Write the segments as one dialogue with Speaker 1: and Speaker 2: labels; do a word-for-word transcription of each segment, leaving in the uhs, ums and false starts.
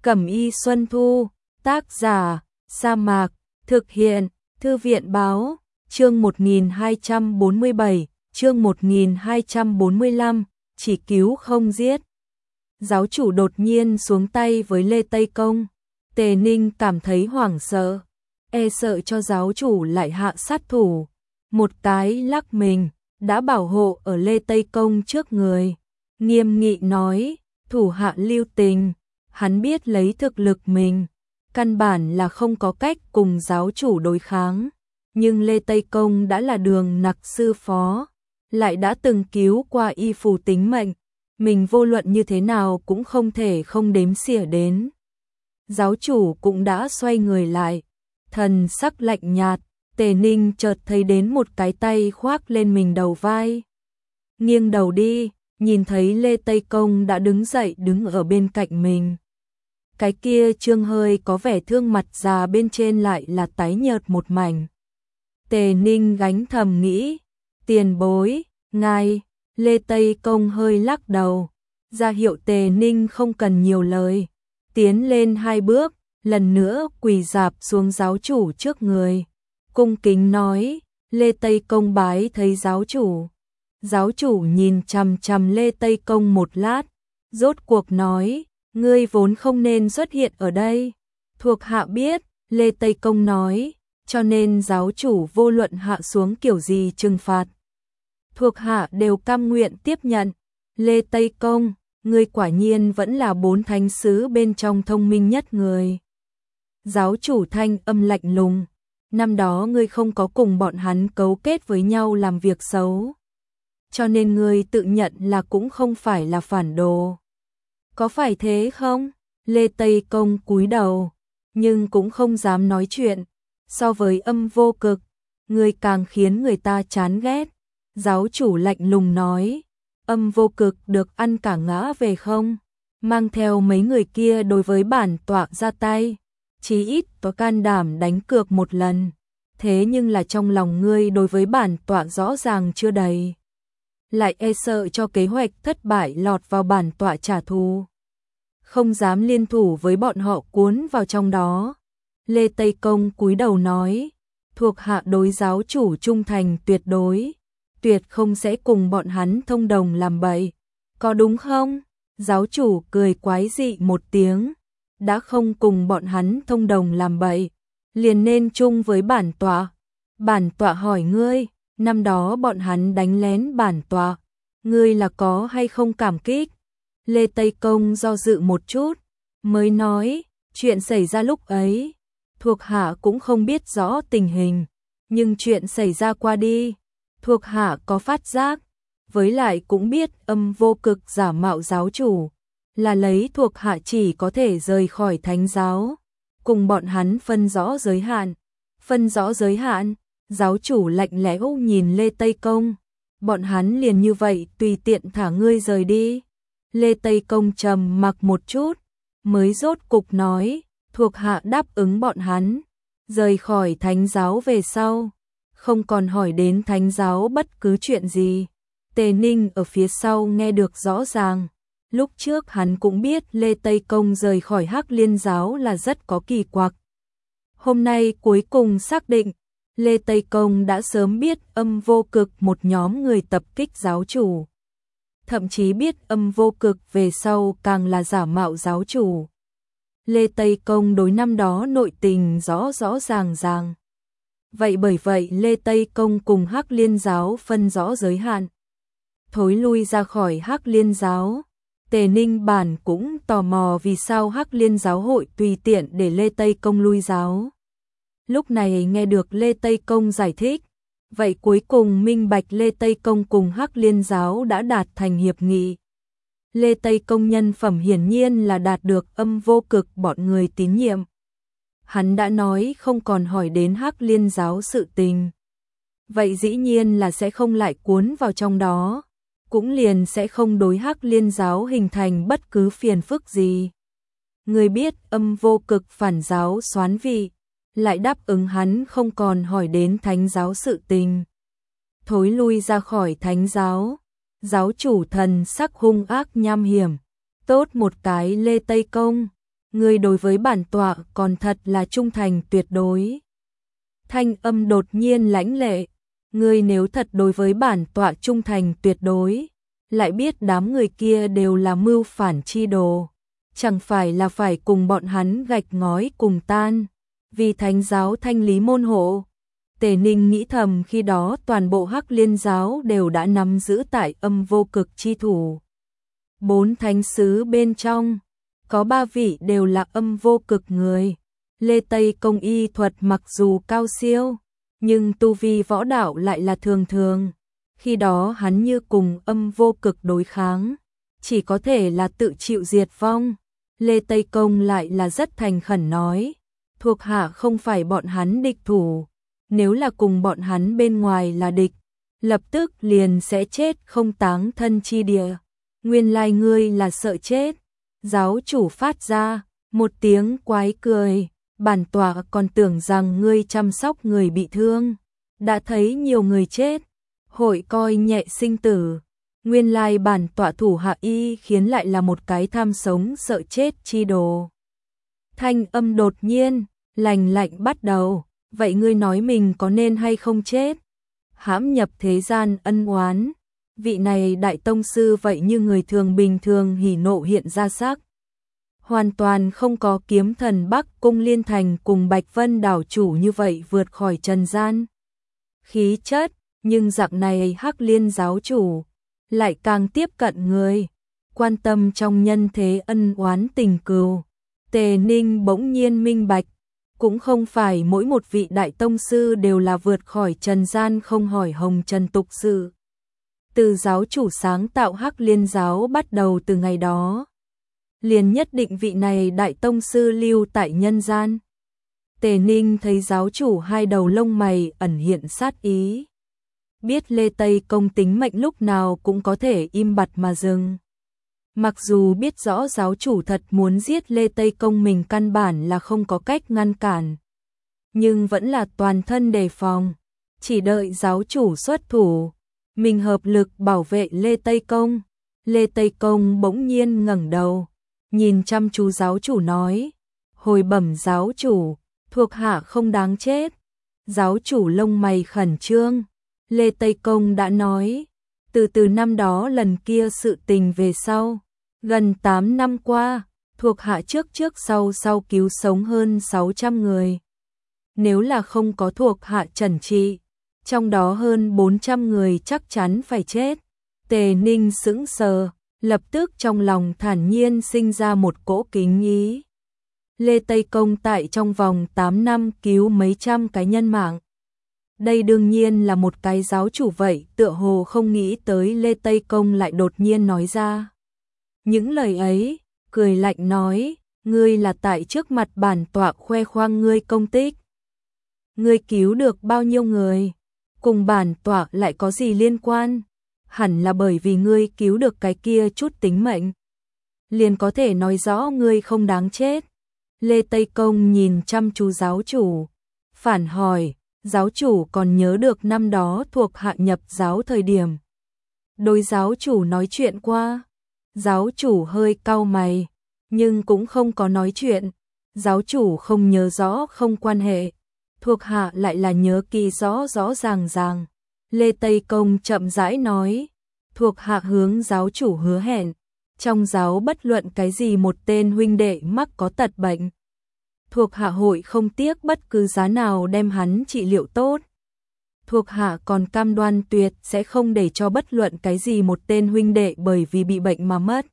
Speaker 1: Cẩm y Xuân Thu, tác giả, Sa Mạc, thực hiện, Thư viện báo, chương một nghìn hai trăm bốn mươi bảy, chương một nghìn hai trăm bốn mươi lăm, chỉ cứu không giết. Giáo chủ đột nhiên xuống tay với Lê Tây Công, Tề Ninh cảm thấy hoảng sợ, e sợ cho giáo chủ lại hạ sát thủ, một cái lắc mình, đã bảo hộ ở Lê Tây Công trước người, nghiêm nghị nói, thủ hạ lưu tình, hắn biết lấy thực lực mình, căn bản là không có cách cùng giáo chủ đối kháng, nhưng Lê Tây Công đã là đường nặc sư phó, lại đã từng cứu qua y phù tính mệnh, mình vô luận như thế nào cũng không thể không đếm xỉa đến. Giáo chủ cũng đã xoay người lại, thần sắc lạnh nhạt, Tề Ninh chợt thấy đến một cái tay khoác lên mình đầu vai. Nghiêng đầu đi, nhìn thấy Lê Tây Công đã đứng dậy đứng ở bên cạnh mình. Cái kia trương hơi có vẻ thương mặt già bên trên lại là tái nhợt một mảnh. Tề Ninh gánh thầm nghĩ, tiền bối, ngài, Lê Tây Công hơi lắc đầu, ra hiệu Tề Ninh không cần nhiều lời, tiến lên hai bước, lần nữa quỳ rạp xuống giáo chủ trước người, cung kính nói, Lê Tây Công bái thấy giáo chủ. Giáo chủ nhìn chằm chằm Lê Tây Công một lát, rốt cuộc nói, ngươi vốn không nên xuất hiện ở đây. Thuộc hạ biết, Lê Tây Công nói, cho nên giáo chủ vô luận hạ xuống kiểu gì trừng phạt. Thuộc hạ đều cam nguyện tiếp nhận. Lê Tây Công, ngươi quả nhiên vẫn là bốn thánh sứ bên trong thông minh nhất người. Giáo chủ thanh âm lạnh lùng, năm đó ngươi không có cùng bọn hắn cấu kết với nhau làm việc xấu. Cho nên ngươi tự nhận là cũng không phải là phản đồ. Có phải thế không? Lê Tây Công cúi đầu, nhưng cũng không dám nói chuyện. So với Âm Vô Cực, ngươi càng khiến người ta chán ghét. Giáo chủ lạnh lùng nói, Âm Vô Cực được ăn cả ngã về không? Mang theo mấy người kia đối với bản tọa ra tay, chí ít có can đảm đánh cược một lần. Thế nhưng là trong lòng ngươi đối với bản tọa rõ ràng chưa đầy, lại e sợ cho kế hoạch thất bại lọt vào bản tọa trả thù, không dám liên thủ với bọn họ cuốn vào trong đó. Lê Tây Công cúi đầu nói, thuộc hạ đối giáo chủ trung thành tuyệt đối, tuyệt không sẽ cùng bọn hắn thông đồng làm bậy, có đúng không? Giáo chủ cười quái dị một tiếng, đã không cùng bọn hắn thông đồng làm bậy, liền nên chung với bản tọa. Bản tọa hỏi ngươi, năm đó bọn hắn đánh lén bản tọa, ngươi là có hay không cảm kích? Lê Tây Công do dự một chút, mới nói, chuyện xảy ra lúc ấy, thuộc hạ cũng không biết rõ tình hình, nhưng chuyện xảy ra qua đi, thuộc hạ có phát giác, với lại cũng biết Âm Vô Cực giả mạo giáo chủ, là lấy thuộc hạ chỉ có thể rời khỏi thánh giáo, cùng bọn hắn phân rõ giới hạn. Phân rõ giới hạn, giáo chủ lạnh lẽo nhìn Lê Tây Công, bọn hắn liền như vậy tùy tiện thả ngươi rời đi. Lê Tây Công trầm mặc một chút, mới rốt cục nói, thuộc hạ đáp ứng bọn hắn, rời khỏi thánh giáo về sau, không còn hỏi đến thánh giáo bất cứ chuyện gì. Tề Ninh ở phía sau nghe được rõ ràng, lúc trước hắn cũng biết Lê Tây Công rời khỏi Hắc Liên giáo là rất có kỳ quặc. Hôm nay cuối cùng xác định, Lê Tây Công đã sớm biết Âm Vô Cực một nhóm người tập kích giáo chủ. Thậm chí biết Âm Vô Cực về sau càng là giả mạo giáo chủ. Lê Tây Công đối năm đó nội tình rõ rõ ràng ràng. Vậy bởi vậy Lê Tây Công cùng Hắc Liên giáo phân rõ giới hạn, thối lui ra khỏi Hắc Liên giáo. Tề Ninh bản cũng tò mò vì sao Hắc Liên giáo hội tùy tiện để Lê Tây Công lui giáo. Lúc này nghe được Lê Tây Công giải thích, vậy cuối cùng minh bạch Lê Tây Công cùng Hắc Liên giáo đã đạt thành hiệp nghị. Lê Tây Công nhân phẩm hiển nhiên là đạt được Âm Vô Cực bọn người tín nhiệm. Hắn đã nói không còn hỏi đến Hắc Liên giáo sự tình. Vậy dĩ nhiên là sẽ không lại cuốn vào trong đó, cũng liền sẽ không đối Hắc Liên giáo hình thành bất cứ phiền phức gì. Người biết Âm Vô Cực phản giáo soán vị, lại đáp ứng hắn không còn hỏi đến thánh giáo sự tình. Thối lui ra khỏi thánh giáo, giáo chủ thần sắc hung ác nham hiểm, tốt một cái Lê Tây Công, ngươi đối với bản tọa còn thật là trung thành tuyệt đối. Thanh âm đột nhiên lãnh lệ, ngươi nếu thật đối với bản tọa trung thành tuyệt đối, lại biết đám người kia đều là mưu phản chi đồ, chẳng phải là phải cùng bọn hắn gạch ngói cùng tan, vì thánh giáo thanh lý môn hộ. Tề Ninh nghĩ thầm, khi đó toàn bộ Hắc Liên giáo đều đã nắm giữ tại Âm Vô Cực chi thủ. Bốn thánh sứ bên trong, có ba vị đều là Âm Vô Cực người. Lê Tây Công y thuật mặc dù cao siêu, nhưng tu vi võ đạo lại là thường thường. Khi đó hắn như cùng Âm Vô Cực đối kháng, chỉ có thể là tự chịu diệt vong. Lê Tây Công lại là rất thành khẩn nói, thuộc hạ không phải bọn hắn địch thủ, nếu là cùng bọn hắn bên ngoài là địch, lập tức liền sẽ chết không táng thân chi địa. Nguyên lai ngươi là sợ chết. Giáo chủ phát ra một tiếng quái cười, bản tọa còn tưởng rằng ngươi chăm sóc người bị thương, đã thấy nhiều người chết, hội coi nhẹ sinh tử. Nguyên lai bản tọa thủ hạ y khiến lại là một cái tham sống sợ chết chi đồ. Thanh âm đột nhiên, lành lạnh bắt đầu, vậy ngươi nói mình có nên hay không chết? Hãm nhập thế gian ân oán, vị này đại tông sư vậy như người thường bình thường hỉ nộ hiện ra sắc. Hoàn toàn không có kiếm thần Bắc Cung Liên Thành cùng Bạch Vân đảo chủ như vậy vượt khỏi trần gian khí chất, nhưng dạng này Hắc Liên giáo chủ lại càng tiếp cận người, quan tâm trong nhân thế ân oán tình cừu. Tề Ninh bỗng nhiên minh bạch, cũng không phải mỗi một vị đại tông sư đều là vượt khỏi trần gian không hỏi hồng trần tục sự. Từ giáo chủ sáng tạo Hắc Liên giáo bắt đầu từ ngày đó, liền nhất định vị này đại tông sư lưu tại nhân gian. Tề Ninh thấy giáo chủ hai đầu lông mày ẩn hiện sát ý, biết Lê Tây Công tính mệnh lúc nào cũng có thể im bặt mà dừng. Mặc dù biết rõ giáo chủ thật muốn giết Lê Tây Công mình căn bản là không có cách ngăn cản, nhưng vẫn là toàn thân đề phòng, chỉ đợi giáo chủ xuất thủ, mình hợp lực bảo vệ Lê Tây Công. Lê Tây Công bỗng nhiên ngẩng đầu, nhìn chăm chú giáo chủ nói, hồi bẩm giáo chủ, thuộc hạ không đáng chết. Giáo chủ lông mày khẩn trương, Lê Tây Công đã nói, từ từ năm đó lần kia sự tình về sau, gần tám năm qua, thuộc hạ trước trước sau sau cứu sống hơn sáu trăm người. Nếu là không có thuộc hạ trần trị, trong đó hơn bốn trăm người chắc chắn phải chết. Tề Ninh sững sờ, lập tức trong lòng thản nhiên sinh ra một cỗ kính ý. Lê Tây Công tại trong vòng tám năm cứu mấy trăm cái nhân mạng. Đây đương nhiên là một cái giáo chủ vậy, tựa hồ không nghĩ tới Lê Tây Công lại đột nhiên nói ra những lời ấy, cười lạnh nói, ngươi là tại trước mặt bản tọa khoe khoang ngươi công tích. Ngươi cứu được bao nhiêu người, cùng bản tọa lại có gì liên quan? Hẳn là bởi vì ngươi cứu được cái kia chút tính mệnh, liền có thể nói rõ ngươi không đáng chết. Lê Tây Công nhìn chăm chú giáo chủ, phản hỏi, giáo chủ còn nhớ được năm đó thuộc hạ nhập giáo thời điểm đối giáo chủ nói chuyện qua? Giáo chủ hơi cau mày, nhưng cũng không có nói chuyện. Giáo chủ không nhớ rõ không quan hệ, thuộc hạ lại là nhớ kỳ rõ rõ ràng ràng. Lê Tây Công chậm rãi nói, thuộc hạ hướng giáo chủ hứa hẹn, trong giáo bất luận cái gì một tên huynh đệ mắc có tật bệnh, thuộc hạ hội không tiếc bất cứ giá nào đem hắn trị liệu tốt. Thuộc hạ còn cam đoan tuyệt sẽ không để cho bất luận cái gì một tên huynh đệ bởi vì bị bệnh mà mất.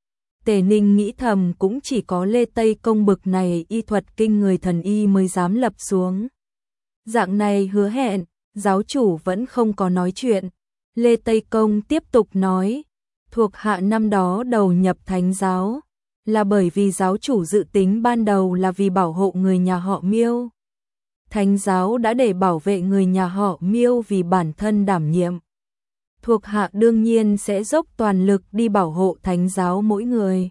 Speaker 1: Tề Ninh nghĩ thầm, cũng chỉ có Lê Tây Công bực này y thuật kinh người thần y mới dám lập xuống dạng này hứa hẹn. Giáo chủ vẫn không có nói chuyện. Lê Tây Công tiếp tục nói, thuộc hạ năm đó đầu nhập thánh giáo là bởi vì giáo chủ dự tính ban đầu là vì bảo hộ người nhà họ Miêu. Thánh giáo đã để bảo vệ người nhà họ Miêu vì bản thân đảm nhiệm. Thuộc hạ đương nhiên sẽ dốc toàn lực đi bảo hộ thánh giáo mỗi người.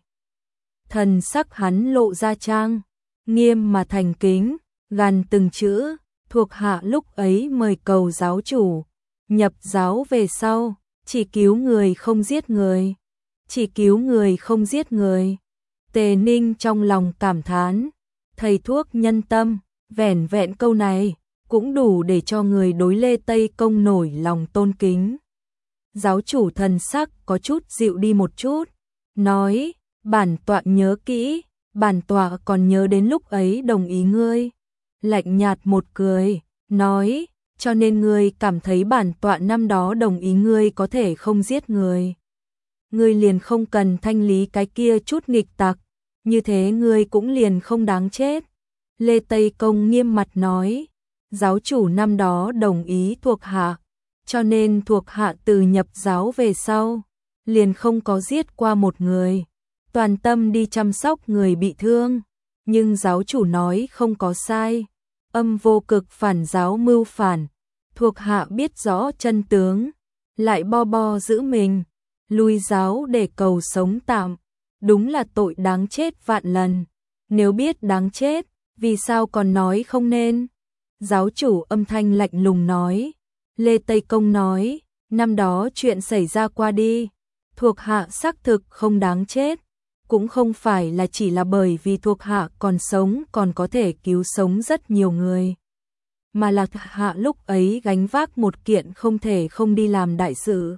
Speaker 1: Thần sắc hắn lộ ra trang nghiêm mà thành kính, gằn từng chữ, thuộc hạ lúc ấy mời cầu giáo chủ, nhập giáo về sau, chỉ cứu người không giết người, chỉ cứu người không giết người. Tề Ninh trong lòng cảm thán, thầy thuốc nhân tâm, vẻn vẹn câu này cũng đủ để cho người đối Lê Tây Công nổi lòng tôn kính. Giáo chủ thần sắc có chút dịu đi một chút, nói, bản tọa nhớ kỹ, bản tọa còn nhớ đến lúc ấy đồng ý ngươi. Lạnh nhạt một cười, nói, cho nên ngươi cảm thấy bản tọa năm đó đồng ý ngươi có thể không giết người. Ngươi liền không cần thanh lý cái kia chút nghịch tặc, như thế ngươi cũng liền không đáng chết. Lê Tây Công nghiêm mặt nói, giáo chủ năm đó đồng ý thuộc hạ, cho nên thuộc hạ từ nhập giáo về sau, liền không có giết qua một người, toàn tâm đi chăm sóc người bị thương. Nhưng giáo chủ nói không có sai, âm vô cực phản giáo mưu phản, thuộc hạ biết rõ chân tướng, lại bo bo giữ mình, lui giáo để cầu sống tạm, đúng là tội đáng chết vạn lần. Nếu biết đáng chết, vì sao còn nói không nên? Giáo chủ âm thanh lạnh lùng nói. Lê Tây Công nói, năm đó chuyện xảy ra qua đi, thuộc hạ xác thực không đáng chết, cũng không phải là chỉ là bởi vì thuộc hạ còn sống còn có thể cứu sống rất nhiều người, mà là thuộc hạ lúc ấy gánh vác một kiện không thể không đi làm đại sự.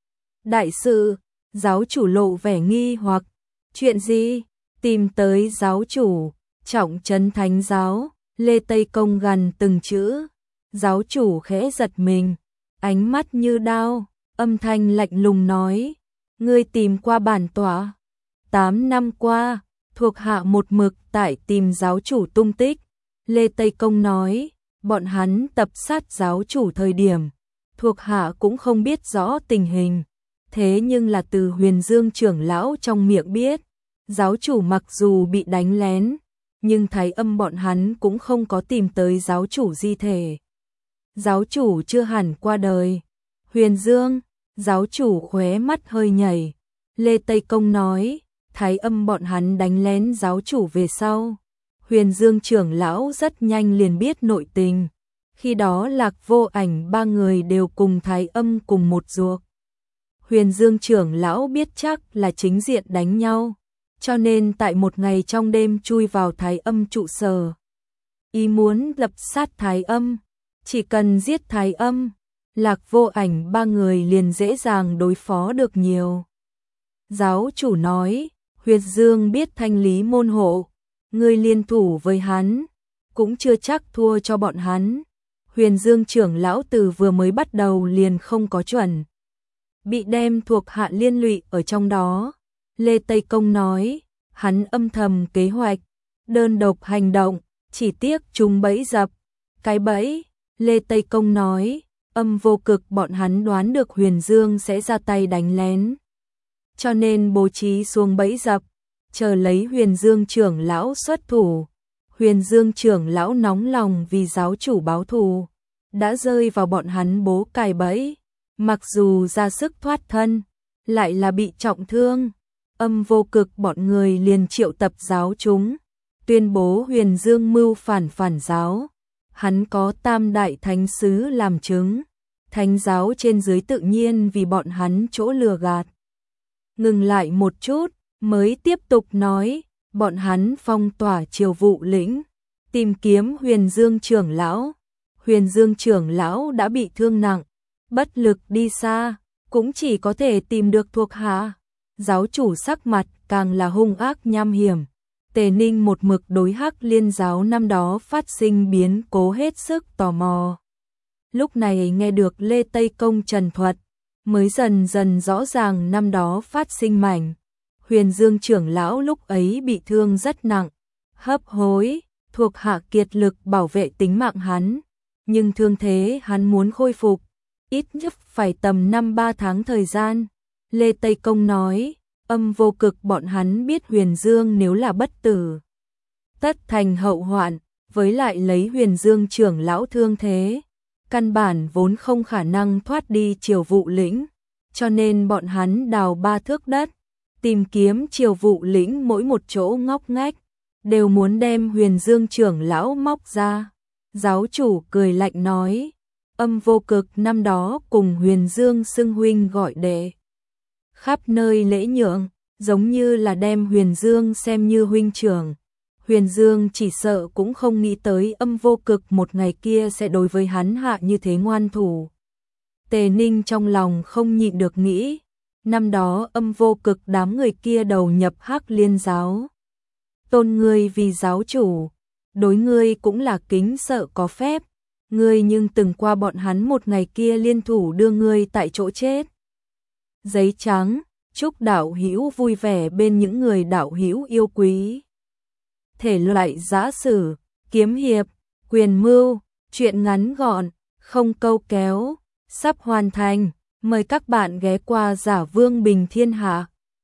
Speaker 1: Đại sự? Giáo chủ lộ vẻ nghi hoặc, chuyện gì? Tìm tới giáo chủ, trọng trấn thánh giáo. Lê Tây Công gần từng chữ. Giáo chủ khẽ giật mình, ánh mắt như đao, âm thanh lạnh lùng nói, ngươi tìm qua bản tọa. Tám năm qua, thuộc hạ một mực tại tìm giáo chủ tung tích. Lê Tây Công nói, bọn hắn tập sát giáo chủ thời điểm, thuộc hạ cũng không biết rõ tình hình. Thế nhưng là từ Huyền Dương trưởng lão trong miệng biết, giáo chủ mặc dù bị đánh lén, nhưng Thái Âm bọn hắn cũng không có tìm tới giáo chủ di thể. Giáo chủ chưa hẳn qua đời. Huyền Dương, giáo chủ khóe mắt hơi nhảy. Lê Tây Công nói, Thái Âm bọn hắn đánh lén giáo chủ về sau. Huyền Dương trưởng lão rất nhanh liền biết nội tình. Khi đó Lạc Vô Ảnh ba người đều cùng Thái Âm cùng một ruột. Huyền Dương trưởng lão biết chắc là chính diện đánh nhau, cho nên tại một ngày trong đêm chui vào Thái Âm trụ sở. Ý muốn lập sát Thái Âm, chỉ cần giết Thái Âm, Lạc Vô Ảnh ba người liền dễ dàng đối phó được nhiều. Giáo chủ nói, Huyền Dương biết thanh lý môn hộ, người liên thủ với hắn, cũng chưa chắc thua cho bọn hắn. Huyền Dương trưởng lão từ vừa mới bắt đầu liền không có chuẩn bị đem thuộc hạ liên lụy ở trong đó. Lê Tây Công nói, hắn âm thầm kế hoạch, đơn độc hành động, chỉ tiếc chúng bẫy dập. Cái bẫy? Lê Tây Công nói, âm vô cực bọn hắn đoán được Huyền Dương sẽ ra tay đánh lén, cho nên bố trí xuống bẫy dập, chờ lấy Huyền Dương trưởng lão xuất thủ. Huyền Dương trưởng lão nóng lòng vì giáo chủ báo thù, đã rơi vào bọn hắn bố cài bẫy, mặc dù ra sức thoát thân, lại là bị trọng thương. Âm vô cực bọn người liền triệu tập giáo chúng, tuyên bố Huyền Dương mưu phản phản giáo. Hắn có tam đại thánh sứ làm chứng, thánh giáo trên dưới tự nhiên vì bọn hắn chỗ lừa gạt. Ngừng lại một chút, mới tiếp tục nói, bọn hắn phong tỏa Triều Vụ lĩnh, tìm kiếm Huyền Dương trưởng lão. Huyền Dương trưởng lão đã bị thương nặng, bất lực đi xa, cũng chỉ có thể tìm được thuộc hạ. Giáo chủ sắc mặt càng là hung ác nham hiểm. Tề Ninh một mực đối Hắc Liên giáo năm đó phát sinh biến cố hết sức tò mò. Lúc này nghe được Lê Tây Công trần thuật, mới dần dần rõ ràng năm đó phát sinh mảnh. Huyền Dương trưởng lão lúc ấy bị thương rất nặng, hấp hối, thuộc hạ kiệt lực bảo vệ tính mạng hắn, nhưng thương thế hắn muốn khôi phục, ít nhất phải tầm năm ba tháng thời gian. Lê Tây Công nói, âm vô cực bọn hắn biết Huyền Dương nếu là bất tử, tất thành hậu hoạn, với lại lấy Huyền Dương trưởng lão thương thế, căn bản vốn không khả năng thoát đi Triều Vụ lĩnh, cho nên bọn hắn đào ba thước đất, tìm kiếm Triều Vụ lĩnh mỗi một chỗ ngóc ngách, đều muốn đem Huyền Dương trưởng lão móc ra. Giáo chủ cười lạnh nói, âm vô cực năm đó cùng Huyền Dương xưng huynh gọi đệ, khắp nơi lễ nhượng, giống như là đem Huyền Dương xem như huynh trưởng. Huyền Dương chỉ sợ cũng không nghĩ tới Âm Vô Cực một ngày kia sẽ đối với hắn hạ như thế ngoan thủ. Tề Ninh trong lòng không nhịn được nghĩ, năm đó Âm Vô Cực đám người kia đầu nhập Hắc Liên giáo, tôn ngươi vì giáo chủ, đối ngươi cũng là kính sợ có phép, ngươi nhưng từng qua bọn hắn một ngày kia liên thủ đưa ngươi tại chỗ chết. Giấy trắng, chúc đạo hữu vui vẻ bên những người đạo hữu yêu quý. Thể loại giã sử, kiếm hiệp, quyền mưu, truyện ngắn gọn, không câu kéo, sắp hoàn thành, mời các bạn ghé qua Giả Vương Bình Thiên Hạ.